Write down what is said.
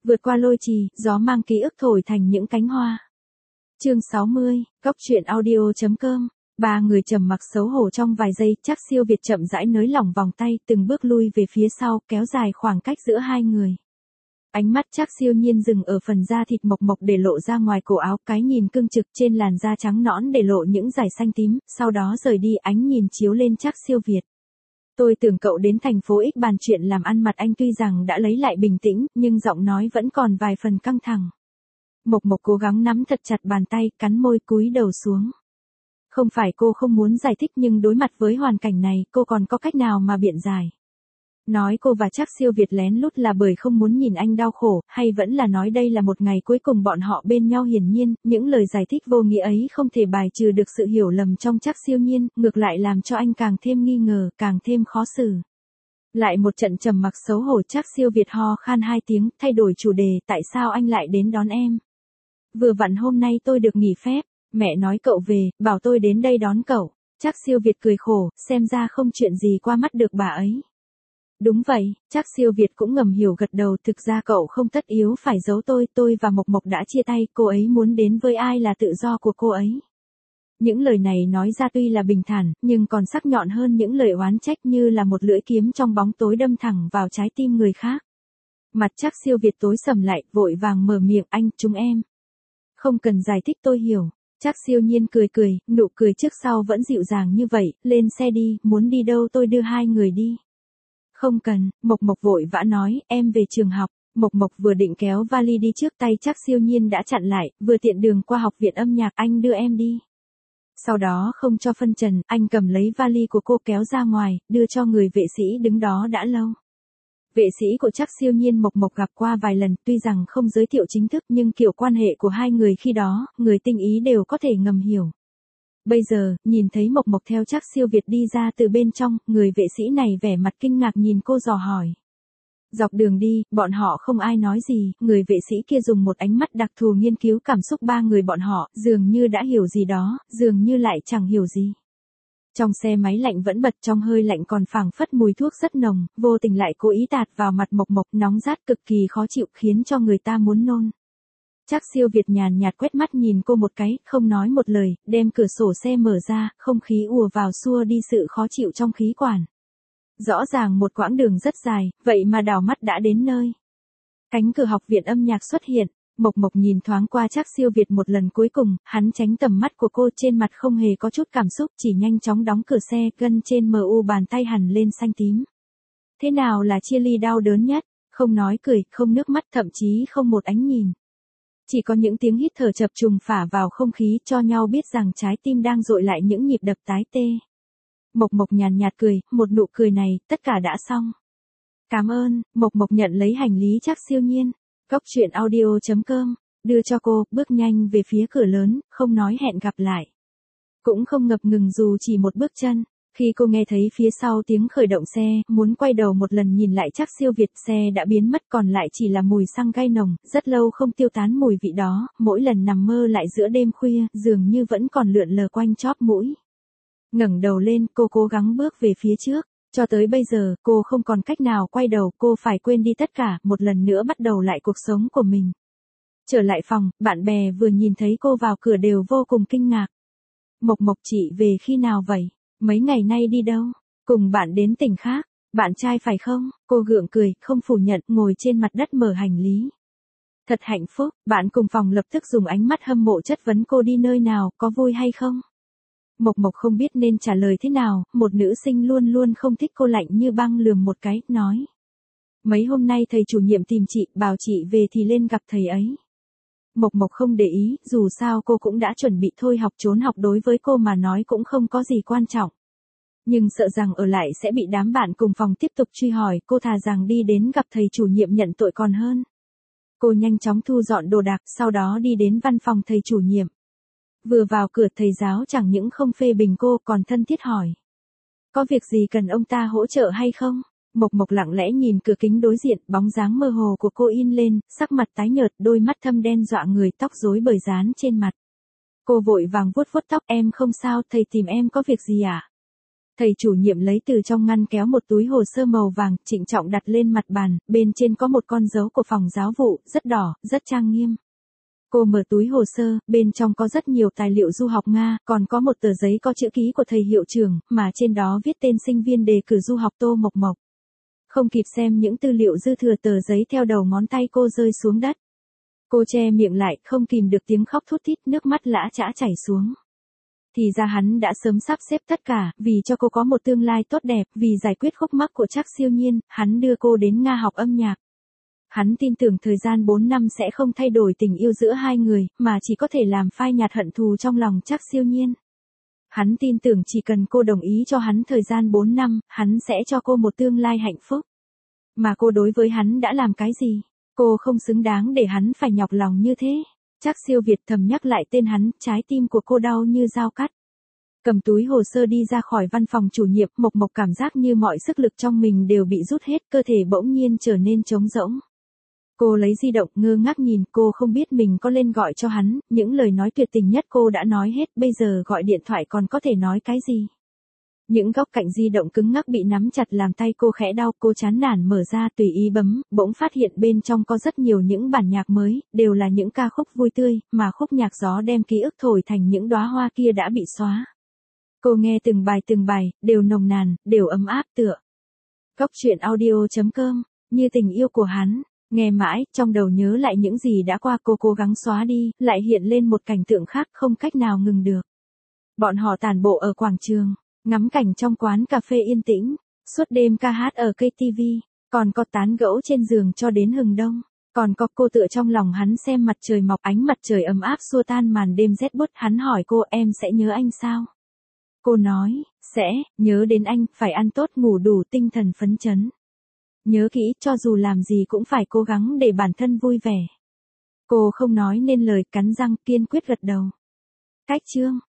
Vượt qua lôi trì, gió mang ký ức thổi thành những cánh hoa. Chương 60, Góc truyện audio.com. Ba người trầm mặc xấu hổ trong vài giây, Trác Siêu Việt chậm rãi nới lỏng vòng tay, từng bước lui về phía sau, kéo dài khoảng cách giữa hai người. Ánh mắt Trác Siêu Nhiên dừng ở phần da thịt mộc mộc để lộ ra ngoài cổ áo, cái nhìn cương trực trên làn da trắng nõn để lộ những dải xanh tím, sau đó rời đi, ánh nhìn chiếu lên Trác Siêu Việt. Tôi tưởng cậu đến thành phố X bàn chuyện làm ăn, mặt anh tuy rằng đã lấy lại bình tĩnh, nhưng giọng nói vẫn còn vài phần căng thẳng. Mộc Mộc cố gắng nắm thật chặt bàn tay, cắn môi cúi đầu xuống. Không phải cô không muốn giải thích, nhưng đối mặt với hoàn cảnh này, cô còn có cách nào mà biện giải. Nói cô và Trác Siêu Việt lén lút là bởi không muốn nhìn anh đau khổ, hay vẫn là nói đây là một ngày cuối cùng bọn họ bên nhau? Hiển nhiên, những lời giải thích vô nghĩa ấy không thể bài trừ được sự hiểu lầm trong Trác Siêu Nhiên, ngược lại làm cho anh càng thêm nghi ngờ, càng thêm khó xử. Lại một trận trầm mặc xấu hổ, Trác Siêu Việt ho khan hai tiếng, thay đổi chủ đề, tại sao anh lại đến đón em? Vừa vặn hôm nay tôi được nghỉ phép, mẹ nói cậu về, bảo tôi đến đây đón cậu. Trác Siêu Việt cười khổ, xem ra không chuyện gì qua mắt được bà ấy. Đúng vậy, Trác Siêu Việt cũng ngầm hiểu gật đầu, thực ra cậu không tất yếu phải giấu tôi và Mộc Mộc đã chia tay, cô ấy muốn đến với ai là tự do của cô ấy. Những lời này nói ra tuy là bình thản, nhưng còn sắc nhọn hơn những lời oán trách, như là một lưỡi kiếm trong bóng tối đâm thẳng vào trái tim người khác. Mặt Trác Siêu Việt tối sầm lại, vội vàng mở miệng, anh, chúng em. Không cần giải thích, tôi hiểu. Trác Siêu Nhiên cười cười, nụ cười trước sau vẫn dịu dàng như vậy, lên xe đi, muốn đi đâu tôi đưa hai người đi. Không cần, Mộc Mộc vội vã nói, em về trường học. Mộc Mộc vừa định kéo vali đi trước, tay Trác Siêu Nhiên đã chặn lại, vừa tiện đường qua học viện âm nhạc, anh đưa em đi. Sau đó không cho phân trần, anh cầm lấy vali của cô kéo ra ngoài, đưa cho người vệ sĩ đứng đó đã lâu. Vệ sĩ của Trác Siêu Nhiên Mộc Mộc gặp qua vài lần, tuy rằng không giới thiệu chính thức, nhưng kiểu quan hệ của hai người khi đó, người tinh ý đều có thể ngầm hiểu. Bây giờ, nhìn thấy Mộc Mộc theo Trác Siêu Việt đi ra từ bên trong, người vệ sĩ này vẻ mặt kinh ngạc nhìn cô dò hỏi. Dọc đường đi, bọn họ không ai nói gì, người vệ sĩ kia dùng một ánh mắt đặc thù nghiên cứu cảm xúc ba người bọn họ, dường như đã hiểu gì đó, dường như lại chẳng hiểu gì. Trong xe máy lạnh vẫn bật, trong hơi lạnh còn phảng phất mùi thuốc rất nồng, vô tình lại cố ý tạt vào mặt Mộc Mộc, nóng rát cực kỳ khó chịu, khiến cho người ta muốn nôn. Trác Siêu Việt nhàn nhạt quét mắt nhìn cô một cái, không nói một lời, đem cửa sổ xe mở ra, không khí ùa vào xua đi sự khó chịu trong khí quản. Rõ ràng một quãng đường rất dài, vậy mà đảo mắt đã đến nơi. Cánh cửa học viện âm nhạc xuất hiện, Mộc Mộc nhìn thoáng qua Trác Siêu Việt một lần cuối cùng, hắn tránh tầm mắt của cô, trên mặt không hề có chút cảm xúc, chỉ nhanh chóng đóng cửa xe, gân trên mu bàn tay hằn lên xanh tím. Thế nào là chia ly đau đớn nhất? Không nói cười, không nước mắt, thậm chí không một ánh nhìn. Chỉ có những tiếng hít thở chập trùng phả vào không khí, cho nhau biết rằng trái tim đang dội lại những nhịp đập tái tê. Mộc Mộc nhàn nhạt cười, một nụ cười này, tất cả đã xong. Cảm ơn. Mộc Mộc nhận lấy hành lý Trác Siêu Nhiên. Góc truyện audio.com, đưa cho cô, bước nhanh về phía cửa lớn, không nói hẹn gặp lại. Cũng không ngập ngừng dù chỉ một bước chân. Khi cô nghe thấy phía sau tiếng khởi động xe, muốn quay đầu một lần nhìn lại Trác Siêu Việt, xe đã biến mất, còn lại chỉ là mùi xăng gai nồng, rất lâu không tiêu tán mùi vị đó, mỗi lần nằm mơ lại giữa đêm khuya, dường như vẫn còn lượn lờ quanh chóp mũi. Ngẩng đầu lên, cô cố gắng bước về phía trước. Cho tới bây giờ, cô không còn cách nào quay đầu, cô phải quên đi tất cả, một lần nữa bắt đầu lại cuộc sống của mình. Trở lại phòng, bạn bè vừa nhìn thấy cô vào cửa đều vô cùng kinh ngạc. Mộc Mộc, chị về khi nào vậy? Mấy ngày nay đi đâu? Cùng bạn đến tỉnh khác. Bạn trai phải không? Cô gượng cười, không phủ nhận, ngồi trên mặt đất mở hành lý. Thật hạnh phúc. Bạn cùng phòng lập tức dùng ánh mắt hâm mộ chất vấn cô đi nơi nào, có vui hay không? Mộc Mộc không biết nên trả lời thế nào, một nữ sinh luôn luôn không thích cô lạnh như băng lườm một cái, nói. Mấy hôm nay thầy chủ nhiệm tìm chị, bảo chị về thì lên gặp thầy ấy. Mộc Mộc không để ý, dù sao cô cũng đã chuẩn bị thôi học, trốn học đối với cô mà nói cũng không có gì quan trọng. Nhưng sợ rằng ở lại sẽ bị đám bạn cùng phòng tiếp tục truy hỏi, cô thà rằng đi đến gặp thầy chủ nhiệm nhận tội còn hơn. Cô nhanh chóng thu dọn đồ đạc, sau đó đi đến văn phòng thầy chủ nhiệm. Vừa vào cửa, thầy giáo chẳng những không phê bình cô còn thân thiết hỏi. Có việc gì cần ông ta hỗ trợ hay không? Mộc Mộc lặng lẽ nhìn cửa kính đối diện, bóng dáng mơ hồ của cô in lên, sắc mặt tái nhợt, đôi mắt thâm đen dọa người, tóc rối bời dán trên mặt. Cô vội vàng vuốt vuốt tóc, em không sao, thầy tìm em có việc gì ạ? Thầy chủ nhiệm lấy từ trong ngăn kéo một túi hồ sơ màu vàng, trịnh trọng đặt lên mặt bàn, bên trên có một con dấu của phòng giáo vụ, rất đỏ, rất trang nghiêm. Cô mở túi hồ sơ, bên trong có rất nhiều tài liệu du học Nga, còn có một tờ giấy có chữ ký của thầy hiệu trưởng, mà trên đó viết tên sinh viên đề cử du học Tô Mộc Mộc. Không kịp xem những tư liệu dư thừa, tờ giấy theo đầu ngón tay cô rơi xuống đất. Cô che miệng lại, không kìm được tiếng khóc thút thít, nước mắt lã chã chảy xuống. Thì ra hắn đã sớm sắp xếp tất cả, vì cho cô có một tương lai tốt đẹp, vì giải quyết khúc mắc của Trác Siêu Nhiên, hắn đưa cô đến Nga học âm nhạc. Hắn tin tưởng thời gian 4 năm sẽ không thay đổi tình yêu giữa hai người, mà chỉ có thể làm phai nhạt hận thù trong lòng Trác Siêu Nhiên. Hắn tin tưởng chỉ cần cô đồng ý cho hắn thời gian 4 năm, hắn sẽ cho cô một tương lai hạnh phúc. Mà cô đối với hắn đã làm cái gì? Cô không xứng đáng để hắn phải nhọc lòng như thế. Trác Siêu Việt thầm nhắc lại tên hắn, trái tim của cô đau như dao cắt. Cầm túi hồ sơ đi ra khỏi văn phòng chủ nhiệm, Mộc Mộc cảm giác như mọi sức lực trong mình đều bị rút hết, cơ thể bỗng nhiên trở nên trống rỗng. Cô lấy di động, ngơ ngác nhìn, cô không biết mình có lên gọi cho hắn, những lời nói tuyệt tình nhất cô đã nói hết, bây giờ gọi điện thoại còn có thể nói cái gì? Những góc cạnh di động cứng ngắc bị nắm chặt làm tay cô khẽ đau, cô chán nản mở ra tùy ý bấm, bỗng phát hiện bên trong có rất nhiều những bản nhạc mới, đều là những ca khúc vui tươi, mà khúc nhạc gió đem ký ức thổi thành những đóa hoa kia đã bị xóa. Cô nghe từng bài, đều nồng nàn, đều ấm áp tựa. Góc truyện audio.com, như tình yêu của hắn. Nghe mãi, trong đầu nhớ lại những gì đã qua, cô cố gắng xóa đi, lại hiện lên một cảnh tượng khác không cách nào ngừng được. Bọn họ tản bộ ở quảng trường, ngắm cảnh trong quán cà phê yên tĩnh, suốt đêm ca hát ở cây TV, còn có tán gẫu trên giường cho đến hừng đông, còn có cô tựa trong lòng hắn xem mặt trời mọc, ánh mặt trời ấm áp xua tan màn đêm rét buốt. Hắn hỏi cô, em sẽ nhớ anh sao? Cô nói, sẽ, nhớ đến anh, phải ăn tốt ngủ đủ, tinh thần phấn chấn. Nhớ kỹ, cho dù làm gì cũng phải cố gắng để bản thân vui vẻ. Cô không nói nên lời, cắn răng, kiên quyết gật đầu. Cách chương